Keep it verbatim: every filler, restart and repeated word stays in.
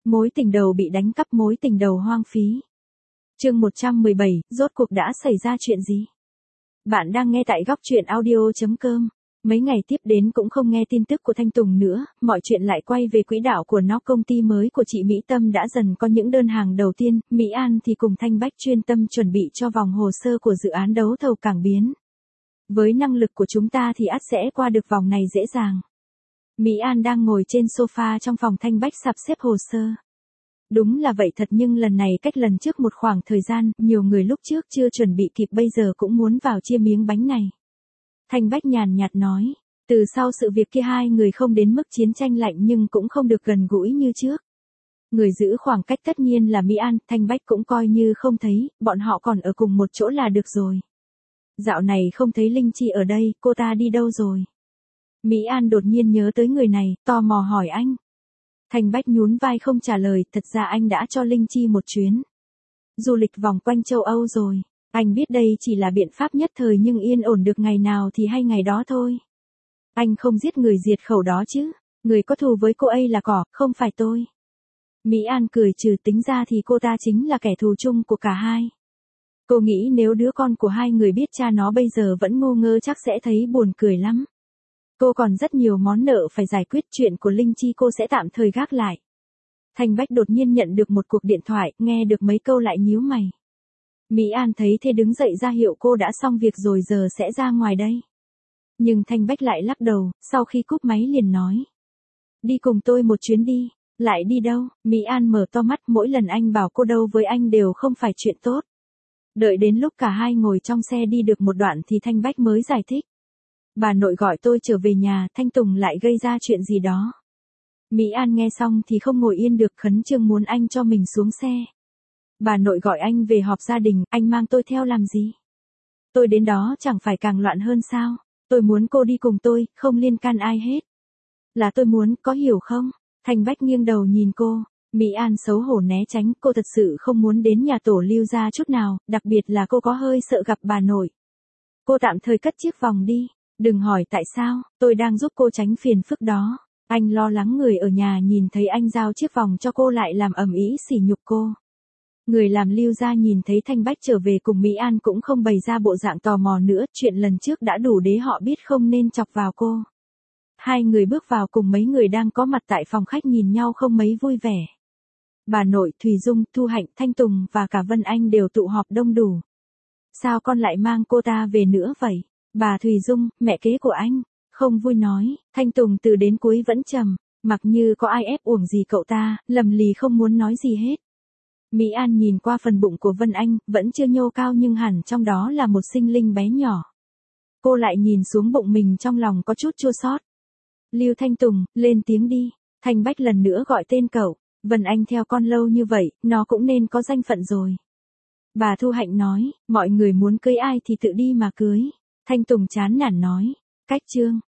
Mối tình đầu bị đánh cắp, mối tình đầu hoang phí. Chương một trăm mười bảy, rốt cuộc đã xảy ra chuyện gì? Bạn đang nghe tại góc truyện audio chấm com. Mấy ngày tiếp đến cũng không nghe tin tức của Thanh Tùng nữa, mọi chuyện lại quay về quỹ đạo của nó. Công ty mới của chị Mỹ Tâm đã dần có những đơn hàng đầu tiên, Mỹ An thì cùng Thanh Bách chuyên tâm chuẩn bị cho vòng hồ sơ của dự án đấu thầu cảng biến. Với năng lực của chúng ta thì ắt sẽ qua được vòng này dễ dàng. Mỹ An đang ngồi trên sofa trong phòng, Thanh Bách sắp xếp hồ sơ. Đúng là vậy thật, nhưng lần này cách lần trước một khoảng thời gian, nhiều người lúc trước chưa chuẩn bị kịp bây giờ cũng muốn vào chia miếng bánh này. Thanh Bách nhàn nhạt nói, từ sau sự việc kia hai người không đến mức chiến tranh lạnh nhưng cũng không được gần gũi như trước. Người giữ khoảng cách tất nhiên là Mỹ An, Thanh Bách cũng coi như không thấy, bọn họ còn ở cùng một chỗ là được rồi. Dạo này không thấy Linh Chi ở đây, cô ta đi đâu rồi? Mỹ An đột nhiên nhớ tới người này, tò mò hỏi anh. Thanh Bách nhún vai không trả lời, thật ra anh đã cho Linh Chi một chuyến du lịch vòng quanh châu Âu rồi. Anh biết đây chỉ là biện pháp nhất thời nhưng yên ổn được ngày nào thì hay ngày đó thôi. Anh không giết người diệt khẩu đó chứ, người có thù với cô ấy là cỏ, không phải tôi. Mỹ An cười trừ, tính ra thì cô ta chính là kẻ thù chung của cả hai. Cô nghĩ nếu đứa con của hai người biết cha nó bây giờ vẫn ngu ngơ chắc sẽ thấy buồn cười lắm. Cô còn rất nhiều món nợ phải giải quyết, chuyện của Linh Chi cô sẽ tạm thời gác lại. Thanh Bách đột nhiên nhận được một cuộc điện thoại, nghe được mấy câu lại nhíu mày. Mỹ An thấy thế đứng dậy ra hiệu cô đã xong việc rồi, giờ sẽ ra ngoài đây. Nhưng Thanh Bách lại lắc đầu, sau khi cúp máy liền nói. Đi cùng tôi một chuyến đi. Lại đi đâu? Mỹ An mở to mắt, mỗi lần anh bảo cô đâu với anh đều không phải chuyện tốt. Đợi đến lúc cả hai ngồi trong xe đi được một đoạn thì Thanh Bách mới giải thích. Bà nội gọi tôi trở về nhà, Thanh Tùng lại gây ra chuyện gì đó. Mỹ An nghe xong thì không ngồi yên được, khẩn trương muốn anh cho mình xuống xe. Bà nội gọi anh về họp gia đình, anh mang tôi theo làm gì? Tôi đến đó chẳng phải càng loạn hơn sao? Tôi muốn cô đi cùng tôi, không liên can ai hết. Là tôi muốn, có hiểu không? Thanh Bách nghiêng đầu nhìn cô. Mỹ An xấu hổ né tránh, cô thật sự không muốn đến nhà tổ Lưu gia chút nào, đặc biệt là cô có hơi sợ gặp bà nội. Cô tạm thời cất chiếc vòng đi. Đừng hỏi tại sao, tôi đang giúp cô tránh phiền phức đó. Anh lo lắng người ở nhà nhìn thấy anh giao chiếc vòng cho cô lại làm ầm ĩ sỉ nhục cô. Người làm Lưu gia nhìn thấy Thanh Bách trở về cùng Mỹ An cũng không bày ra bộ dạng tò mò nữa, chuyện lần trước đã đủ để họ biết không nên chọc vào cô. Hai người bước vào cùng mấy người đang có mặt tại phòng khách nhìn nhau không mấy vui vẻ. Bà nội, Thùy Dung, Thu Hạnh, Thanh Tùng và cả Vân Anh đều tụ họp đông đủ. Sao con lại mang cô ta về nữa vậy? Bà Thùy Dung, mẹ kế của anh, không vui nói. Thanh Tùng từ đến cuối vẫn trầm, mặc như có ai ép uổng gì cậu ta, lầm lì không muốn nói gì hết. Mỹ An nhìn qua phần bụng của Vân Anh, vẫn chưa nhô cao nhưng hẳn trong đó là một sinh linh bé nhỏ. Cô lại nhìn xuống bụng mình, trong lòng có chút chua xót. Lưu Thanh Tùng, lên tiếng đi. Thanh Bách lần nữa gọi tên cậu. Vân Anh theo con lâu như vậy, nó cũng nên có danh phận rồi. Bà Thu Hạnh nói, mọi người muốn cưới ai thì tự đi mà cưới. Thanh Tùng chán nản nói, cách Trương,